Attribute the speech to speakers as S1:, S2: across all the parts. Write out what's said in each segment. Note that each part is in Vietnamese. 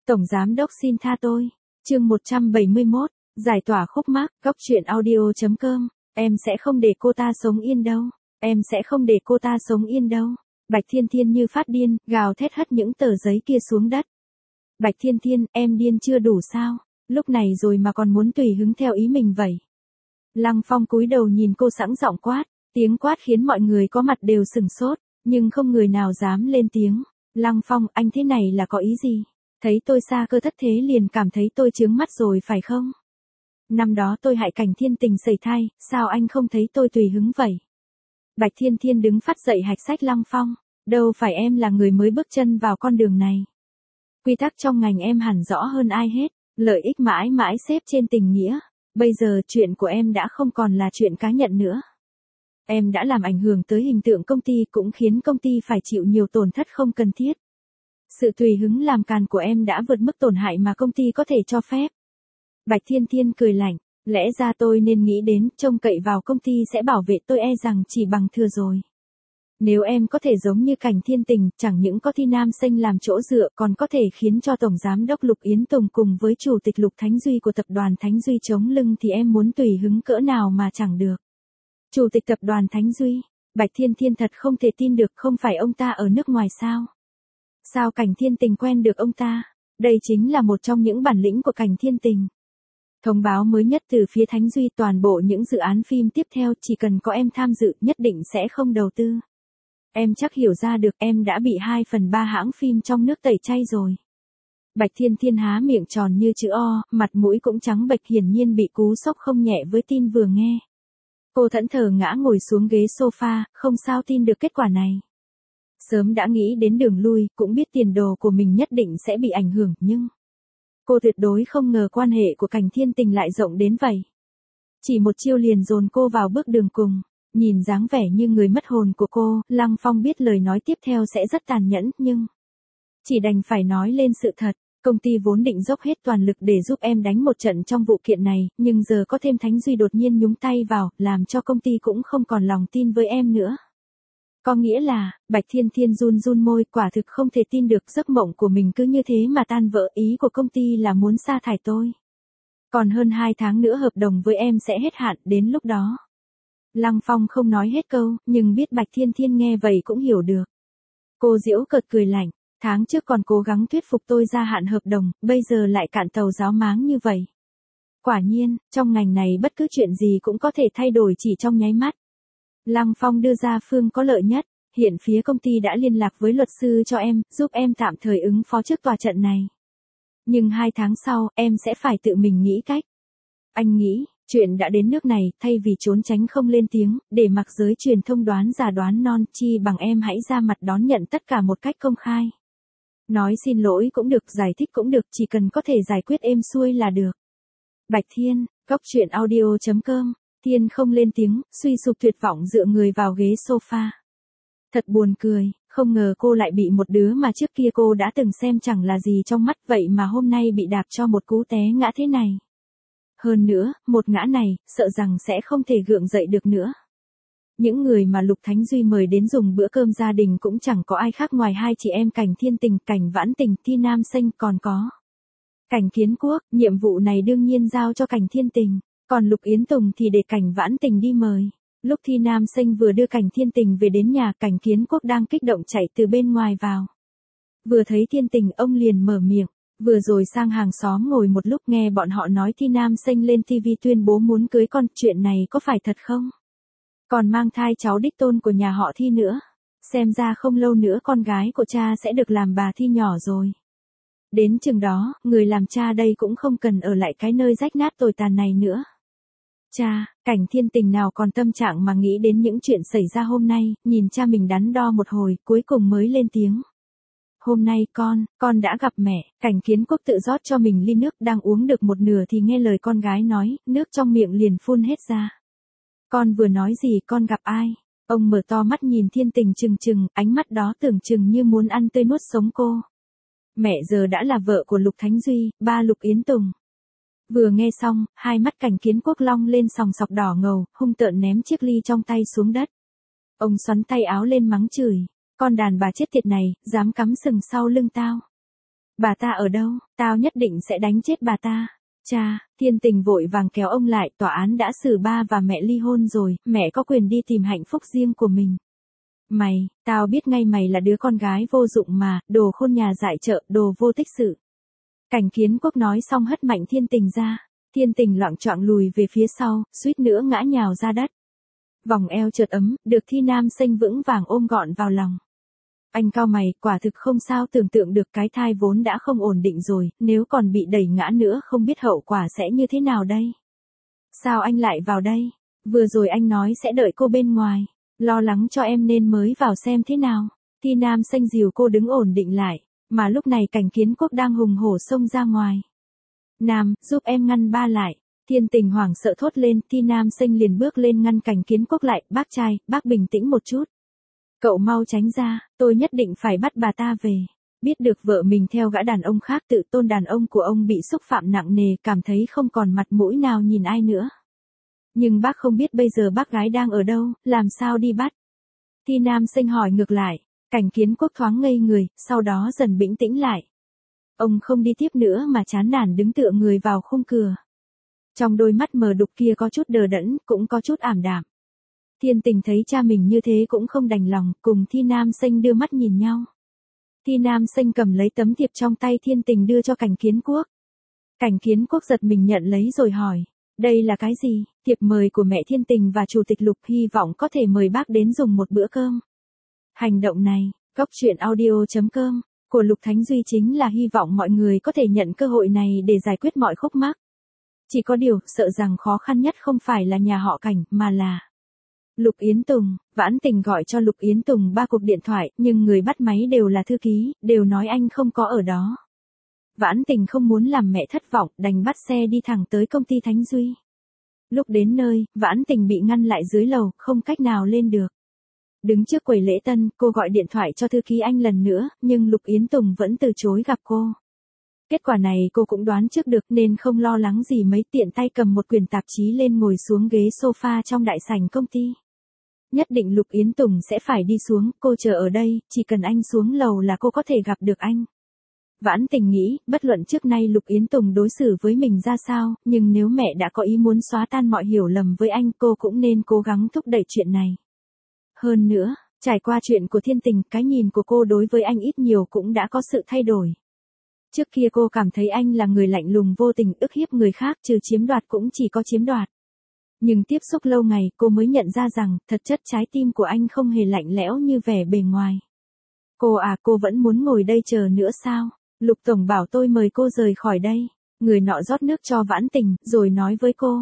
S1: Tổng Giám Đốc xin tha tôi. Chương 171, giải tỏa khúc mắc, góc truyện audio.com. Em sẽ không để cô ta sống yên đâu. Em sẽ không để cô ta sống yên đâu. Bạch Thiên Thiên như phát điên, gào thét hất những tờ giấy kia xuống đất. Bạch Thiên Thiên, em điên chưa đủ sao? Lúc này rồi mà còn muốn tùy hứng theo ý mình vậy. Lăng Phong cúi đầu nhìn cô sẵn giọng quát, tiếng quát khiến mọi người có mặt đều sửng sốt, nhưng không người nào dám lên tiếng. Lăng Phong, anh thế này là có ý gì? Thấy tôi xa cơ thất thế liền cảm thấy tôi chướng mắt rồi phải không? Năm đó tôi hại Cảnh Thiên Tình sẩy thai, sao anh không thấy tôi tùy hứng vậy? Bạch Thiên Thiên đứng phát dậy hạch sách Lăng Phong, đâu phải em là người mới bước chân vào con đường này. Quy tắc trong ngành em hẳn rõ hơn ai hết, lợi ích mãi mãi xếp trên tình nghĩa. Bây giờ chuyện của em đã không còn là chuyện cá nhân nữa. Em đã làm ảnh hưởng tới hình tượng công ty cũng khiến công ty phải chịu nhiều tổn thất không cần thiết. Sự tùy hứng làm càn của em đã vượt mức tổn hại mà công ty có thể cho phép. Bạch Thiên Thiên cười lạnh, lẽ ra tôi nên nghĩ đến trông cậy vào công ty sẽ bảo vệ tôi e rằng chỉ bằng thừa rồi. Nếu em có thể giống như Cảnh Thiên Tình, chẳng những có Thi Nam Xanh làm chỗ dựa còn có thể khiến cho Tổng Giám Đốc Lục Yến Tùng cùng với Chủ tịch Lục Thánh Duy của Tập đoàn Thánh Duy chống lưng thì em muốn tùy hứng cỡ nào mà chẳng được. Chủ tịch Tập đoàn Thánh Duy, Bạch Thiên Thiên thật không thể tin được, không phải ông ta ở nước ngoài sao? Sao Cảnh Thiên Tình quen được ông ta? Đây chính là một trong những bản lĩnh của Cảnh Thiên Tình. Thông báo mới nhất từ phía Thánh Duy, toàn bộ những dự án phim tiếp theo chỉ cần có em tham dự nhất định sẽ không đầu tư. Em chắc hiểu ra được em đã bị 2/3 hãng phim trong nước tẩy chay rồi. Bạch Thiên Thiên há miệng tròn như chữ O, mặt mũi cũng trắng bệch, hiển nhiên bị cú sốc không nhẹ với tin vừa nghe. Cô thẫn thờ ngã ngồi xuống ghế sofa, không sao tin được kết quả này. Sớm đã nghĩ đến đường lui, cũng biết tiền đồ của mình nhất định sẽ bị ảnh hưởng, nhưng cô tuyệt đối không ngờ quan hệ của Cảnh Thiên Tình lại rộng đến vậy. Chỉ một chiêu liền dồn cô vào bước đường cùng. Nhìn dáng vẻ như người mất hồn của cô, Lăng Phong biết lời nói tiếp theo sẽ rất tàn nhẫn, nhưng chỉ đành phải nói lên sự thật. Công ty vốn định dốc hết toàn lực để giúp em đánh một trận trong vụ kiện này, nhưng giờ có thêm Thánh Duy đột nhiên nhúng tay vào, làm cho công ty cũng không còn lòng tin với em nữa. Có nghĩa là, Bạch Thiên Thiên run run môi, quả thực không thể tin được giấc mộng của mình cứ như thế mà tan vỡ. Ý của công ty là muốn sa thải tôi. Còn hơn 2 tháng nữa hợp đồng với em sẽ hết hạn, đến lúc đó. Lăng Phong không nói hết câu, nhưng biết Bạch Thiên Thiên nghe vậy cũng hiểu được. Cô giễu cợt cười lạnh, tháng trước còn cố gắng thuyết phục tôi gia hạn hợp đồng, bây giờ lại cạn tàu ráo máng như vậy. Quả nhiên, trong ngành này bất cứ chuyện gì cũng có thể thay đổi chỉ trong nháy mắt. Lăng Phong đưa ra phương có lợi nhất, hiện phía công ty đã liên lạc với luật sư cho em, giúp em tạm thời ứng phó trước tòa trận này. Nhưng 2 tháng sau, em sẽ phải tự mình nghĩ cách. Anh nghĩ, chuyện đã đến nước này, thay vì trốn tránh không lên tiếng, để mặc giới truyền thông đoán già đoán non, chi bằng em hãy ra mặt đón nhận tất cả một cách công khai. Nói xin lỗi cũng được, giải thích cũng được, chỉ cần có thể giải quyết êm xuôi là được. Bạch Thiên, góc truyện audio.com. Thiên không lên tiếng, suy sụp tuyệt vọng dựa người vào ghế sofa. Thật buồn cười, không ngờ cô lại bị một đứa mà trước kia cô đã từng xem chẳng là gì trong mắt, vậy mà hôm nay bị đạp cho một cú té ngã thế này. Hơn nữa, một ngã này, sợ rằng sẽ không thể gượng dậy được nữa. Những người mà Lục Thánh Duy mời đến dùng bữa cơm gia đình cũng chẳng có ai khác ngoài hai chị em Cảnh Thiên Tình, Cảnh Vãn Tình, Thi Nam Xanh, còn có Cảnh Kiến Quốc. Nhiệm vụ này đương nhiên giao cho Cảnh Thiên Tình, còn Lục Yến Tùng thì để Cảnh Vãn Tình đi mời. Lúc Thi Nam Xanh vừa đưa Cảnh Thiên Tình về đến nhà, Cảnh Kiến Quốc đang kích động chạy từ bên ngoài vào. Vừa thấy Thiên Tình ông liền mở miệng. Vừa rồi sang hàng xóm ngồi một lúc nghe bọn họ nói Thi Nam Xanh lên TV tuyên bố muốn cưới con, chuyện này có phải thật không? Còn mang thai cháu đích tôn của nhà họ Thi nữa. Xem ra không lâu nữa con gái của cha sẽ được làm bà Thi nhỏ rồi. Đến chừng đó, người làm cha đây cũng không cần ở lại cái nơi rách nát tồi tàn này nữa. Cha, Cảnh Thiên Tình nào còn tâm trạng mà nghĩ đến những chuyện xảy ra hôm nay, nhìn cha mình đắn đo một hồi, cuối cùng mới lên tiếng. Hôm nay con đã gặp mẹ. Cảnh Kiến Quốc tự rót cho mình ly nước, đang uống được một nửa thì nghe lời con gái nói, nước trong miệng liền phun hết ra. Con vừa nói gì, con gặp ai? Ông mở to mắt nhìn Thiên Tình trừng trừng, ánh mắt đó tưởng chừng như muốn ăn tươi nuốt sống cô. Mẹ giờ đã là vợ của Lục Thánh Duy, ba Lục Yến Tùng. Vừa nghe xong, hai mắt Cảnh Kiến Quốc long lên sòng sọc đỏ ngầu, hung tợn ném chiếc ly trong tay xuống đất. Ông xoắn tay áo lên mắng chửi. Con đàn bà chết tiệt này, dám cắm sừng sau lưng tao. Bà ta ở đâu, tao nhất định sẽ đánh chết bà ta. Cha, Thiên Tình vội vàng kéo ông lại, tòa án đã xử ba và mẹ ly hôn rồi, mẹ có quyền đi tìm hạnh phúc riêng của mình. Mày, tao biết ngay mày là đứa con gái vô dụng mà, đồ khôn nhà dại chợ, đồ vô tích sự. Cảnh Kiến Quốc nói xong hất mạnh Thiên Tình ra. Thiên Tình loạng choạng lùi về phía sau, suýt nữa ngã nhào ra đất. Vòng eo chợt ấm, được Thi Nam Xanh vững vàng ôm gọn vào lòng. Anh cau mày, quả thực không sao tưởng tượng được, cái thai vốn đã không ổn định rồi, nếu còn bị đẩy ngã nữa không biết hậu quả sẽ như thế nào đây. Sao anh lại vào đây? Vừa rồi anh nói sẽ đợi cô bên ngoài. Lo lắng cho em nên mới vào xem thế nào. Thi Nam Xanh dìu cô đứng ổn định lại, mà lúc này Cảnh Kiến Quốc đang hùng hổ xông ra ngoài. Nam, giúp em ngăn ba lại. Thiên Tình hoảng sợ thốt lên, Thi Nam Xanh liền bước lên ngăn Cảnh Kiến Quốc lại, bác trai, bác bình tĩnh một chút. Cậu mau tránh ra, tôi nhất định phải bắt bà ta về. Biết được vợ mình theo gã đàn ông khác, tự tôn đàn ông của ông bị xúc phạm nặng nề, cảm thấy không còn mặt mũi nào nhìn ai nữa. Nhưng bác không biết bây giờ bác gái đang ở đâu, làm sao đi bắt? Thi Nam Xanh hỏi ngược lại. Cảnh Kiến Quốc thoáng ngây người, sau đó dần bình tĩnh lại. Ông không đi tiếp nữa mà chán nản đứng tựa người vào khung cửa. Trong đôi mắt mờ đục kia có chút đờ đẫn, cũng có chút ảm đạm. Thiên Tình thấy cha mình như thế cũng không đành lòng, cùng Thi Nam Xanh đưa mắt nhìn nhau. Thi Nam Xanh cầm lấy tấm thiệp trong tay Thiên Tình đưa cho Cảnh Kiến Quốc. Cảnh Kiến Quốc giật mình nhận lấy rồi hỏi, đây là cái gì? Thiệp mời của mẹ Thiên Tình và Chủ tịch Lục, hy vọng có thể mời bác đến dùng một bữa cơm. Hành động này, coctruyện.audio.com, của Lục Thánh Duy chính là hy vọng mọi người có thể nhận cơ hội này để giải quyết mọi khúc mắc. Chỉ có điều, sợ rằng khó khăn nhất không phải là nhà họ Cảnh, mà là Lục Yến Tùng. Vãn Tình gọi cho Lục Yến Tùng 3 cuộc điện thoại, nhưng người bắt máy đều là thư ký, đều nói anh không có ở đó. Vãn Tình không muốn làm mẹ thất vọng, đành bắt xe đi thẳng tới công ty Thánh Duy. Lúc đến nơi, Vãn Tình bị ngăn lại dưới lầu, không cách nào lên được. Đứng trước quầy lễ tân, cô gọi điện thoại cho thư ký anh lần nữa, nhưng Lục Yến Tùng vẫn từ chối gặp cô. Kết quả này cô cũng đoán trước được nên không lo lắng gì mấy, tiện tay cầm một quyển tạp chí lên ngồi xuống ghế sofa trong đại sảnh công ty. Nhất định Lục Yến Tùng sẽ phải đi xuống, cô chờ ở đây, chỉ cần anh xuống lầu là cô có thể gặp được anh. Vãn Tình nghĩ, bất luận trước nay Lục Yến Tùng đối xử với mình ra sao, nhưng nếu mẹ đã có ý muốn xóa tan mọi hiểu lầm với anh, cô cũng nên cố gắng thúc đẩy chuyện này. Hơn nữa, trải qua chuyện của Thiên Tình, cái nhìn của cô đối với anh ít nhiều cũng đã có sự thay đổi. Trước kia cô cảm thấy anh là người lạnh lùng vô tình, ức hiếp người khác, trừ chiếm đoạt cũng chỉ có chiếm đoạt. Nhưng tiếp xúc lâu ngày, cô mới nhận ra rằng, thật chất trái tim của anh không hề lạnh lẽo như vẻ bề ngoài. Cô vẫn muốn ngồi đây chờ nữa sao? Lục Tổng bảo tôi mời cô rời khỏi đây. Người nọ rót nước cho Vãn Tình, rồi nói với cô.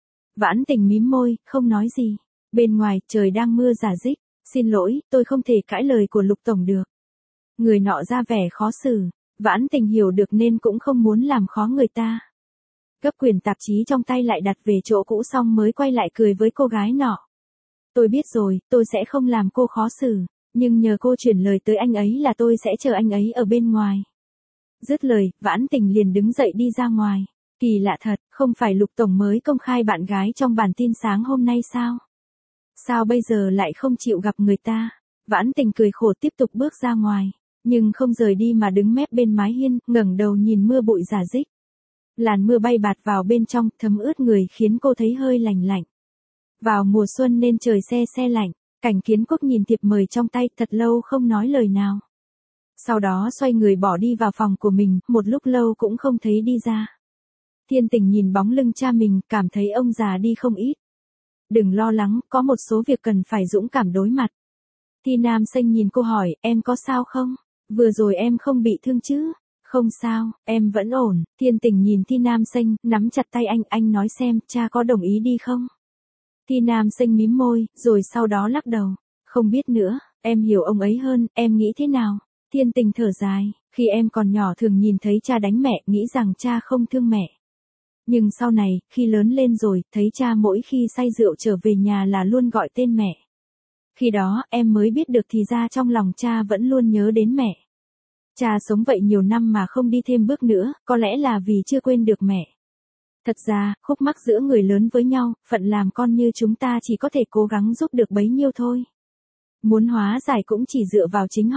S1: Vãn Tình mím môi, không nói gì. Bên ngoài, trời đang mưa rả rích. Xin lỗi, tôi không thể cãi lời của Lục Tổng được. Người nọ ra vẻ khó xử. Vãn Tình hiểu được nên cũng không muốn làm khó người ta. Gấp quyển tạp chí trong tay lại đặt về chỗ cũ xong mới quay lại cười với cô gái nọ. Tôi biết rồi, tôi sẽ không làm cô khó xử. Nhưng nhờ cô chuyển lời tới anh ấy là tôi sẽ chờ anh ấy ở bên ngoài. Dứt lời, Vãn Tình liền đứng dậy đi ra ngoài. Kỳ lạ thật, không phải Lục Tổng mới công khai bạn gái trong bản tin sáng hôm nay sao? Sao bây giờ lại không chịu gặp người ta? Vãn Tình cười khổ tiếp tục bước ra ngoài. Nhưng không rời đi mà đứng mép bên mái hiên, ngẩng đầu nhìn mưa bụi rả rích. Làn mưa bay bạt vào bên trong, thấm ướt người khiến cô thấy hơi lạnh lạnh. Vào mùa xuân nên trời se lạnh. Cảnh Kiến Quốc nhìn thiệp mời trong tay, thật lâu không nói lời nào. Sau đó xoay người bỏ đi vào phòng của mình, một lúc lâu cũng không thấy đi ra. Thiên Tình nhìn bóng lưng cha mình, cảm thấy ông già đi không ít. Đừng lo lắng, có một số việc cần phải dũng cảm đối mặt. Thi Nam Xanh nhìn cô hỏi, em có sao không? Vừa rồi em không bị thương chứ? Không sao, em vẫn ổn. Thiên Tình nhìn Thi Nam Xanh, nắm chặt tay anh nói xem, cha có đồng ý đi không? Thi Nam Xanh mím môi, rồi sau đó lắc đầu. Không biết nữa, em hiểu ông ấy hơn, em nghĩ thế nào? Thiên Tình thở dài, khi em còn nhỏ thường nhìn thấy cha đánh mẹ, nghĩ rằng cha không thương mẹ. Nhưng sau này, khi lớn lên rồi, thấy cha mỗi khi say rượu trở về nhà là luôn gọi tên mẹ. Khi đó, em mới biết được thì ra trong lòng cha vẫn luôn nhớ đến mẹ. Cha sống vậy nhiều năm mà không đi thêm bước nữa, có lẽ là vì chưa quên được mẹ. Thật ra, khúc mắc giữa người lớn với nhau, phận làm con như chúng ta chỉ có thể cố gắng giúp được bấy nhiêu thôi. Muốn hóa giải cũng chỉ dựa vào chính họ.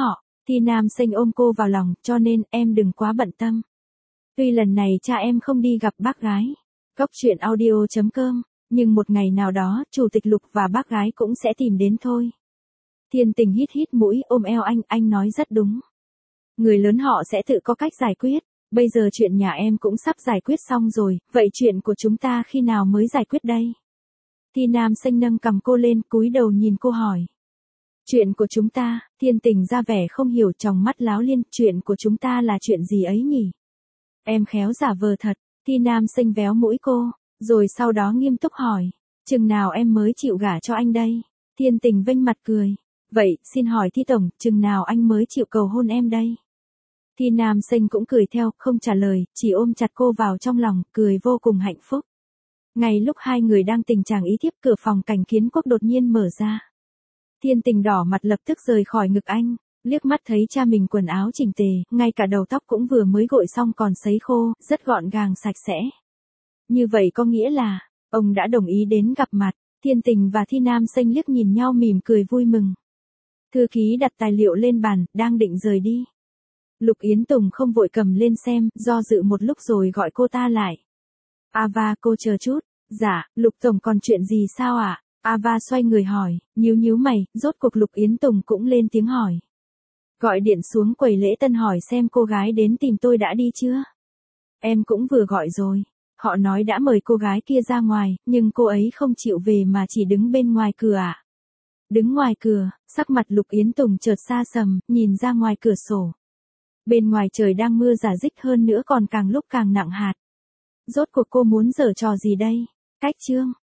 S1: Thi Nam Sinh ôm cô vào lòng, cho nên em đừng quá bận tâm. Tuy lần này cha em không đi gặp bác gái, Cốc truyện audio.com, nhưng một ngày nào đó, Chủ tịch Lục và bác gái cũng sẽ tìm đến thôi. Thiên Tình hít hít mũi, ôm eo anh nói rất đúng. Người lớn họ sẽ tự có cách giải quyết, bây giờ chuyện nhà em cũng sắp giải quyết xong rồi, vậy chuyện của chúng ta khi nào mới giải quyết đây? Thi Nam Sinh nâng cầm cô lên, cúi đầu nhìn cô hỏi. Chuyện của chúng ta, Thiên Tình ra vẻ không hiểu, trong mắt láo liên, chuyện của chúng ta là chuyện gì ấy nhỉ? Em khéo giả vờ thật, Thi Nam Sinh véo mũi cô, rồi sau đó nghiêm túc hỏi, chừng nào em mới chịu gả cho anh đây? Thiên Tình vênh mặt cười, vậy, xin hỏi Thi Tổng, chừng nào anh mới chịu cầu hôn em đây? Thi Nam Sinh cũng cười theo, không trả lời, chỉ ôm chặt cô vào trong lòng, cười vô cùng hạnh phúc. Ngay lúc hai người đang tình trạng ý thiếp, cửa phòng Cảnh Kiến Quốc đột nhiên mở ra. Thiên Tình đỏ mặt lập tức rời khỏi ngực anh, liếc mắt thấy cha mình quần áo chỉnh tề, ngay cả đầu tóc cũng vừa mới gội xong còn sấy khô, rất gọn gàng sạch sẽ. Như vậy có nghĩa là, ông đã đồng ý đến gặp mặt. Thiên Tình và Thi Nam Sinh liếc nhìn nhau mỉm cười vui mừng. Thư ký đặt tài liệu lên bàn, đang định rời đi. Lục Yến Tùng không vội cầm lên xem, do dự một lúc rồi gọi cô ta lại. Ava, cô chờ chút. Dạ, Lục Tổng còn chuyện gì sao ạ? Ava xoay người hỏi, nhíu mày, rốt cuộc Lục Yến Tùng cũng lên tiếng hỏi. Gọi điện xuống quầy lễ tân hỏi xem cô gái đến tìm tôi đã đi chưa? Em cũng vừa gọi rồi. Họ nói đã mời cô gái kia ra ngoài, nhưng cô ấy không chịu về mà chỉ đứng bên ngoài cửa ạ. Đứng ngoài cửa, sắc mặt Lục Yến Tùng chợt xa sầm, nhìn ra ngoài cửa sổ. Bên ngoài trời đang mưa rả rích, hơn nữa còn càng lúc càng nặng hạt. Rốt cuộc cô muốn giở trò gì đây? Cách chương